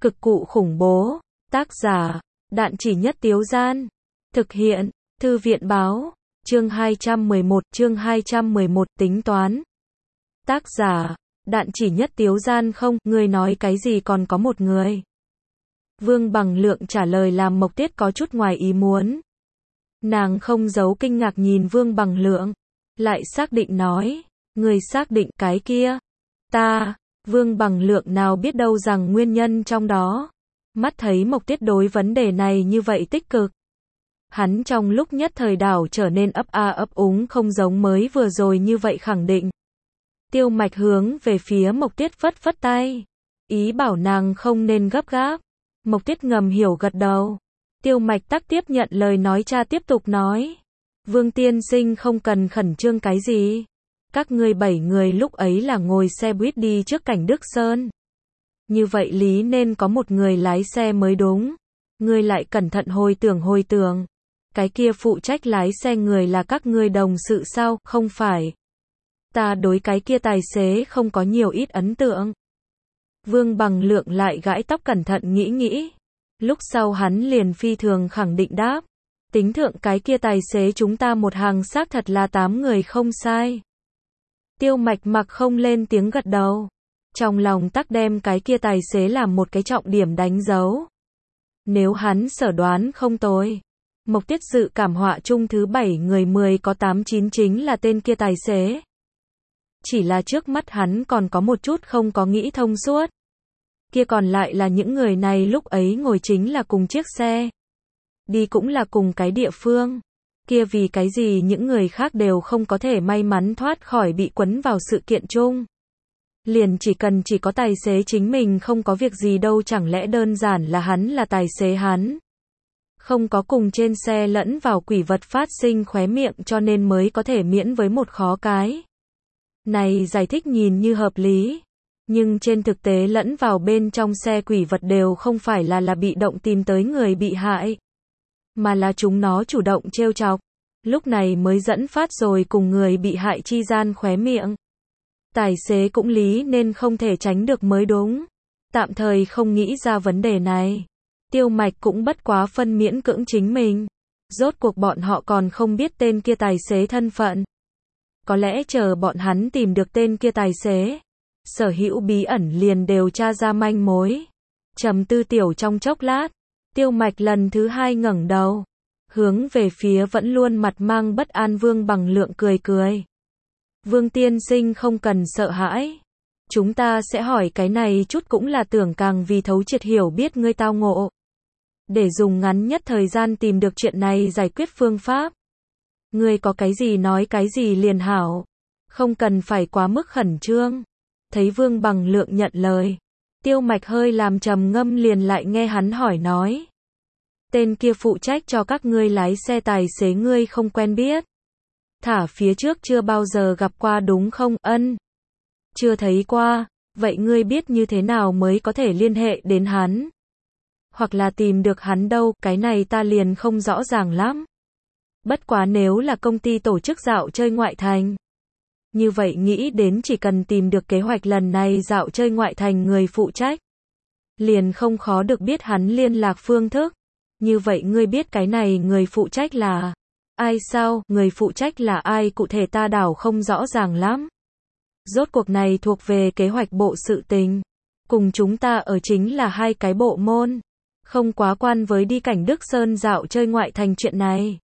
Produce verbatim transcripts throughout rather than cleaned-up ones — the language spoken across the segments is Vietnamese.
Cực cụ khủng bố. Tác giả, Đạn Chỉ Nhất Tiếu Gian. Thực hiện, Thư viện báo. Chương hai trăm mười một, chương hai trăm mười một, tính toán. Tác giả, Đạn Chỉ Nhất Tiếu Gian. Không, ngươi nói cái gì còn có một người. Vương Bằng Lượng trả lời làm Mộc Tiết có chút ngoài ý muốn. Nàng không giấu kinh ngạc nhìn Vương Bằng Lượng, lại xác định nói, người xác định cái kia. Ta, Vương Bằng Lượng nào biết đâu rằng nguyên nhân trong đó. Mắt thấy Mộc Tiết đối vấn đề này như vậy tích cực. Hắn trong lúc nhất thời đảo trở nên ấp a ấp úng, không giống mới vừa rồi như vậy khẳng định. Tiêu Mạch hướng về phía Mộc Tiết phất phất tay, ý bảo nàng không nên gấp gáp. Mộc Tiết ngầm hiểu gật đầu. Tiêu Mạch tắc tiếp nhận lời nói, cha tiếp tục nói, Vương tiên sinh không cần khẩn trương cái gì. Các ngươi bảy người lúc ấy là ngồi xe buýt đi trước Cảnh Đức Sơn. Như vậy lý nên có một người lái xe mới đúng. Ngươi lại cẩn thận hồi tưởng hồi tưởng. Cái kia phụ trách lái xe người là các ngươi đồng sự sao? Không phải. Ta đối cái kia tài xế không có nhiều ít ấn tượng. Vương Bằng Lượng lại gãi tóc cẩn thận nghĩ nghĩ. Lúc sau hắn liền phi thường khẳng định đáp. Tính thượng cái kia tài xế chúng ta một hàng xác thật là tám người không sai. Tiêu Mạch mặc không lên tiếng gật đầu. Trong lòng tắc đem cái kia tài xế làm một cái trọng điểm đánh dấu. Nếu hắn sở đoán không tồi. Mộc Tiết dự cảm họa chung thứ bảy người mười có tám chín chính là tên kia tài xế. Chỉ là trước mắt hắn còn có một chút không có nghĩ thông suốt. Kia còn lại là những người này lúc ấy ngồi chính là cùng chiếc xe. Đi cũng là cùng cái địa phương. Kia vì cái gì những người khác đều không có thể may mắn thoát khỏi bị quấn vào sự kiện chung. Liền chỉ cần chỉ có tài xế chính mình không có việc gì đâu, chẳng lẽ đơn giản là hắn là tài xế hắn. Không có cùng trên xe lẫn vào quỷ vật phát sinh khóe miệng cho nên mới có thể miễn với một khó cái. Này giải thích nhìn như hợp lý. Nhưng trên thực tế lẫn vào bên trong xe quỷ vật đều không phải là là bị động tìm tới người bị hại. Mà là chúng nó chủ động trêu chọc. Lúc này mới dẫn phát rồi cùng người bị hại chi gian khóe miệng. Tài xế cũng lý nên không thể tránh được mới đúng. Tạm thời không nghĩ ra vấn đề này. Tiêu Mạch cũng bất quá phân miễn cưỡng chính mình. Rốt cuộc bọn họ còn không biết tên kia tài xế thân phận. Có lẽ chờ bọn hắn tìm được tên kia tài xế, sở hữu bí ẩn liền đều tra ra manh mối. Trầm tư tiểu trong chốc lát, Tiêu Mạch lần thứ hai ngẩng đầu, hướng về phía vẫn luôn mặt mang bất an Vương Bằng Lượng cười cười. Vương tiên sinh không cần sợ hãi. Chúng ta sẽ hỏi cái này chút cũng là tưởng càng vì thấu triệt hiểu biết ngươi tao ngộ. Để dùng ngắn nhất thời gian tìm được chuyện này giải quyết phương pháp. Ngươi có cái gì nói cái gì liền hảo. Không cần phải quá mức khẩn trương. Thấy Vương Bằng Lượng nhận lời. Tiêu Mạch hơi làm trầm ngâm liền lại nghe hắn hỏi nói. Tên kia phụ trách cho các ngươi lái xe tài xế ngươi không quen biết. Thả phía trước chưa bao giờ gặp qua đúng không? Ân. Chưa thấy qua. Vậy ngươi biết như thế nào mới có thể liên hệ đến hắn? Hoặc là tìm được hắn đâu? Cái này ta liền không rõ ràng lắm. Bất quá nếu là công ty tổ chức dạo chơi ngoại thành. Như vậy nghĩ đến chỉ cần tìm được kế hoạch lần này dạo chơi ngoại thành người phụ trách. Liền không khó được biết hắn liên lạc phương thức. Như vậy ngươi biết cái này người phụ trách là ai sao? Người phụ trách là ai cụ thể ta đảo không rõ ràng lắm. Rốt cuộc này thuộc về kế hoạch bộ sự tình. Cùng chúng ta ở chính là hai cái bộ môn. Không quá quan với đi Cảnh Đức Sơn dạo chơi ngoại thành chuyện này.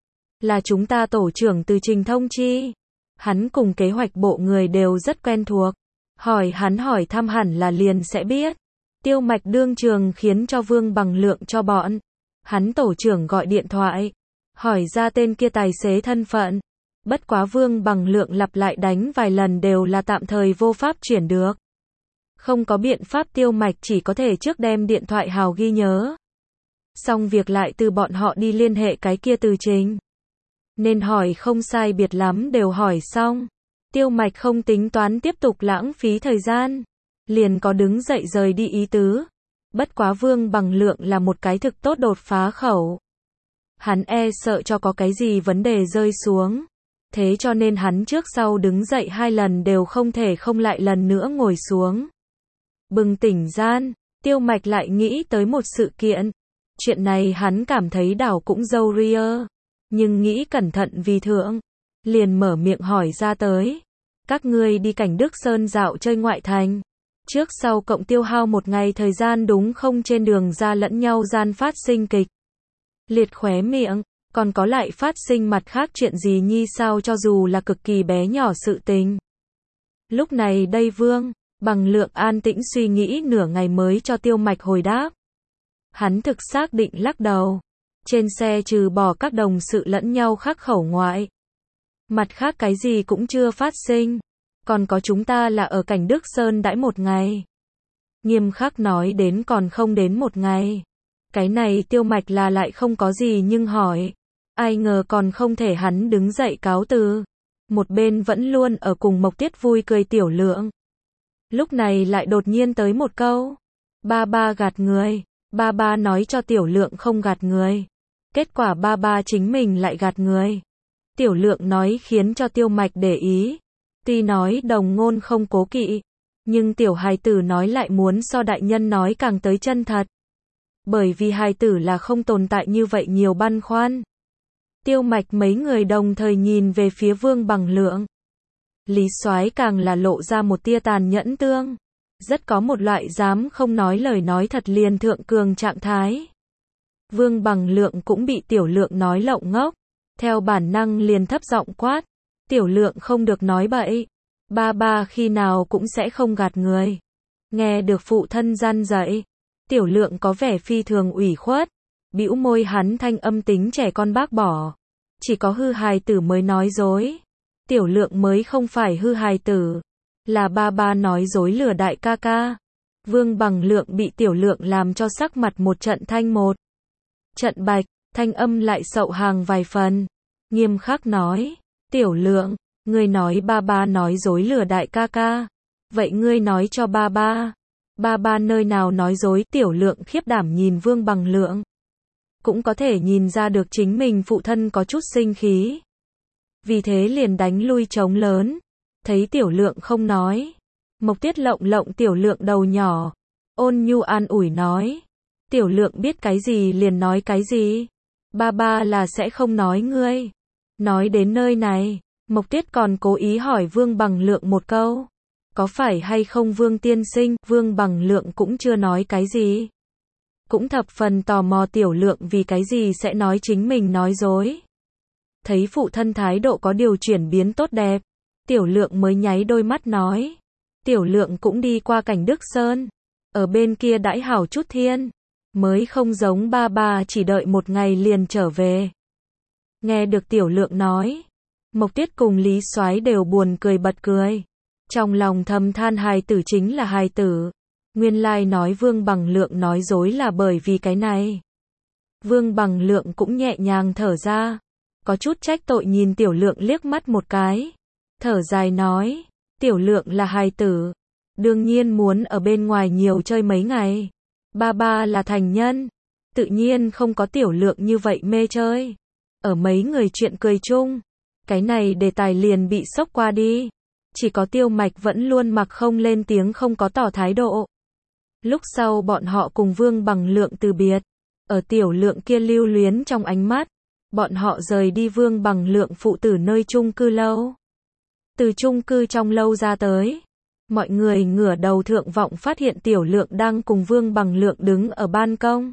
Là chúng ta tổ trưởng từ Trình thông chi. Hắn cùng kế hoạch bộ người đều rất quen thuộc. Hỏi hắn hỏi thăm hẳn là liền sẽ biết. Tiêu Mạch đương trường khiến cho Vương Bằng Lượng cho bọn. Hắn tổ trưởng gọi điện thoại. Hỏi ra tên kia tài xế thân phận. Bất quá Vương Bằng Lượng lặp lại đánh vài lần đều là tạm thời vô pháp chuyển được. Không có biện pháp, Tiêu Mạch chỉ có thể trước đem điện thoại hào ghi nhớ. Xong việc lại từ bọn họ đi liên hệ cái kia Từ Trình. Nên hỏi không sai biệt lắm đều hỏi xong. Tiêu Mạch không tính toán tiếp tục lãng phí thời gian. Liền có đứng dậy rời đi ý tứ. Bất quá Vương Bằng Lượng là một cái thực tốt đột phá khẩu. Hắn e sợ cho có cái gì vấn đề rơi xuống. Thế cho nên hắn trước sau đứng dậy hai lần đều không thể không lại lần nữa ngồi xuống. Bừng tỉnh gian, Tiêu Mạch lại nghĩ tới một sự kiện. Chuyện này hắn cảm thấy đảo cũng râu ria, nhưng nghĩ cẩn thận vì thượng, liền mở miệng hỏi ra tới. Các ngươi đi Cảnh Đức Sơn dạo chơi ngoại thành, trước sau cộng tiêu hao một ngày thời gian đúng không, trên đường ra lẫn nhau gian phát sinh kịch liệt khóe miệng, còn có lại phát sinh mặt khác chuyện gì nhi sao, cho dù là cực kỳ bé nhỏ sự tình. Lúc này đây Vương Bằng Lượng an tĩnh suy nghĩ nửa ngày mới cho Tiêu Mạch hồi đáp. Hắn thực xác định lắc đầu. Trên xe trừ bỏ các đồng sự lẫn nhau khắc khẩu ngoại, mặt khác cái gì cũng chưa phát sinh. Còn có chúng ta là ở Cảnh Đức Sơn đãi một ngày. Nghiêm khắc nói đến còn không đến một ngày. Cái này Tiêu Mạch là lại không có gì nhưng hỏi. Ai ngờ còn không thể hắn đứng dậy cáo từ. Một bên vẫn luôn ở cùng Mộc Tiết vui cười Tiểu Lượng. Lúc này lại đột nhiên tới một câu. Ba ba gạt người. Ba ba nói cho Tiểu Lượng không gạt người. Kết quả ba ba chính mình lại gạt người. Tiểu Lượng nói khiến cho Tiêu Mạch để ý. Tuy nói đồng ngôn không cố kỵ, nhưng tiểu hài tử nói lại muốn so đại nhân nói càng tới chân thật. Bởi vì hài tử là không tồn tại như vậy nhiều băn khoăn. Tiêu Mạch mấy người đồng thời nhìn về phía Vương Bằng Lượng. Lý Soái càng là lộ ra một tia tàn nhẫn tương. Rất có một loại dám không nói lời nói thật liền thượng cường trạng thái. Vương Bằng Lượng cũng bị Tiểu Lượng nói lộng ngốc. Theo bản năng liền thấp giọng quát. Tiểu Lượng không được nói bậy. Ba ba khi nào cũng sẽ không gạt người. Nghe được phụ thân gian dạy. Tiểu Lượng có vẻ phi thường ủy khuất. Bĩu môi, hắn thanh âm tính trẻ con bác bỏ. Chỉ có hư hài tử mới nói dối. Tiểu Lượng mới không phải hư hài tử. Là ba ba nói dối lừa đại ca ca. Vương Bằng Lượng bị Tiểu Lượng làm cho sắc mặt một trận thanh một trận bạch, thanh âm lại sậu hàng vài phần. Nghiêm khắc nói. Tiểu Lượng, ngươi nói ba ba nói dối lừa đại ca ca. Vậy ngươi nói cho ba ba. Ba ba nơi nào nói dối? Tiểu Lượng khiếp đảm nhìn Vương Bằng Lượng. Cũng có thể nhìn ra được chính mình phụ thân có chút sinh khí. Vì thế liền đánh lui trống lớn. Thấy Tiểu Lượng không nói. Mộc Tiết lộng lộng Tiểu Lượng đầu nhỏ. Ôn nhu an ủi nói. Tiểu Lượng biết cái gì liền nói cái gì. Ba ba là sẽ không nói ngươi. Nói đến nơi này, Mộc Tiết còn cố ý hỏi Vương Bằng Lượng một câu. Có phải hay không Vương tiên sinh? Vương Bằng Lượng cũng chưa nói cái gì. Cũng thập phần tò mò Tiểu Lượng vì cái gì sẽ nói chính mình nói dối. Thấy phụ thân thái độ có điều chuyển biến tốt đẹp, Tiểu Lượng mới nháy đôi mắt nói. Tiểu Lượng cũng đi qua Cảnh Đức Sơn. Ở bên kia đãi hảo chút thiên. Mới không giống ba ba chỉ đợi một ngày liền trở về. Nghe được Tiểu Lượng nói, Mộc Tiết cùng Lý Soái đều buồn cười bật cười. Trong lòng thầm than hài tử chính là hài tử. Nguyên lai nói Vương Bằng Lượng nói dối là bởi vì cái này. Vương Bằng Lượng cũng nhẹ nhàng thở ra. Có chút trách tội nhìn Tiểu Lượng liếc mắt một cái. Thở dài nói, Tiểu Lượng là hài tử. Đương nhiên muốn ở bên ngoài nhiều chơi mấy ngày. Ba ba là thành nhân. Tự nhiên không có Tiểu Lượng như vậy mê chơi. Ở mấy người chuyện cười chung, cái này đề tài liền bị xốc qua đi. Chỉ có Tiêu Mạch vẫn luôn mặc không lên tiếng, không có tỏ thái độ. Lúc sau bọn họ cùng Vương Bằng Lượng từ biệt. Ở Tiểu Lượng kia lưu luyến trong ánh mắt, bọn họ rời đi Vương Bằng Lượng phụ tử nơi chung cư lâu. Từ chung cư trong lâu ra tới, mọi người ngửa đầu thượng vọng phát hiện Tiểu Lượng đang cùng Vương Bằng Lượng đứng ở ban công.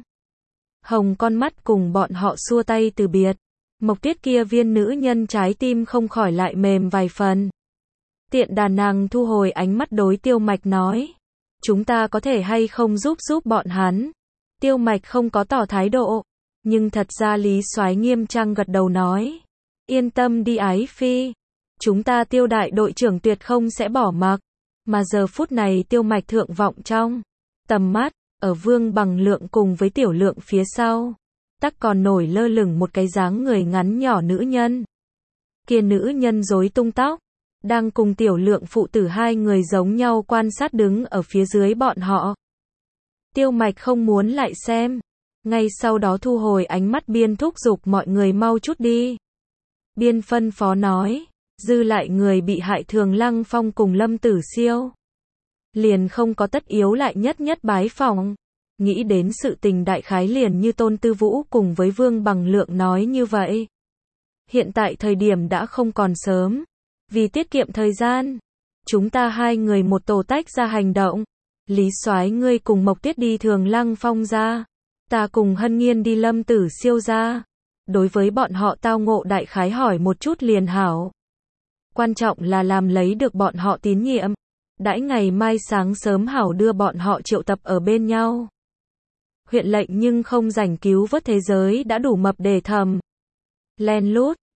Hồng con mắt cùng bọn họ xua tay từ biệt. Mộc Tiết kia viên nữ nhân trái tim không khỏi lại mềm vài phần. Tiện đà nàng thu hồi ánh mắt đối Tiêu Mạch nói. Chúng ta có thể hay không giúp giúp bọn hắn? Tiêu Mạch không có tỏ thái độ. Nhưng thật ra Lý Soái nghiêm trang gật đầu nói. Yên tâm đi ái phi. Chúng ta Tiêu đại đội trưởng tuyệt không sẽ bỏ mặc. Mà giờ phút này Tiêu Mạch thượng vọng trong tầm mắt, ở Vương Bằng Lượng cùng với Tiểu Lượng phía sau. Tắc còn nổi lơ lửng một cái dáng người ngắn nhỏ nữ nhân. Kia nữ nhân rối tung tóc, đang cùng Tiểu Lượng phụ tử hai người giống nhau quan sát đứng ở phía dưới bọn họ. Tiêu Mạch không muốn lại xem. Ngay sau đó thu hồi ánh mắt biên thúc giục mọi người mau chút đi. Biên phân phó nói, dư lại người bị hại Thường Lăng Phong cùng Lâm Tử Siêu. Liền không có tất yếu lại nhất nhất bái phỏng. nghĩ đến sự tình đại khái liền như Tôn Tư Vũ cùng với Vương Bằng Lượng nói như vậy. Hiện tại thời điểm đã không còn sớm. Vì tiết kiệm thời gian, chúng ta hai người một tổ tách ra hành động. Lý Soái ngươi cùng Mộc Tiết đi Thường Lăng Phong ra. Ta cùng Hân Nghiên đi Lâm Tử Siêu ra. Đối với bọn họ tao ngộ đại khái hỏi một chút liền hảo. Quan trọng là làm lấy được bọn họ tín nhiệm. Đãi ngày mai sáng sớm hảo đưa bọn họ triệu tập ở bên nhau. Huyện lệnh nhưng không rảnh cứu vớt thế giới đã đủ mập để thầm. Len lút,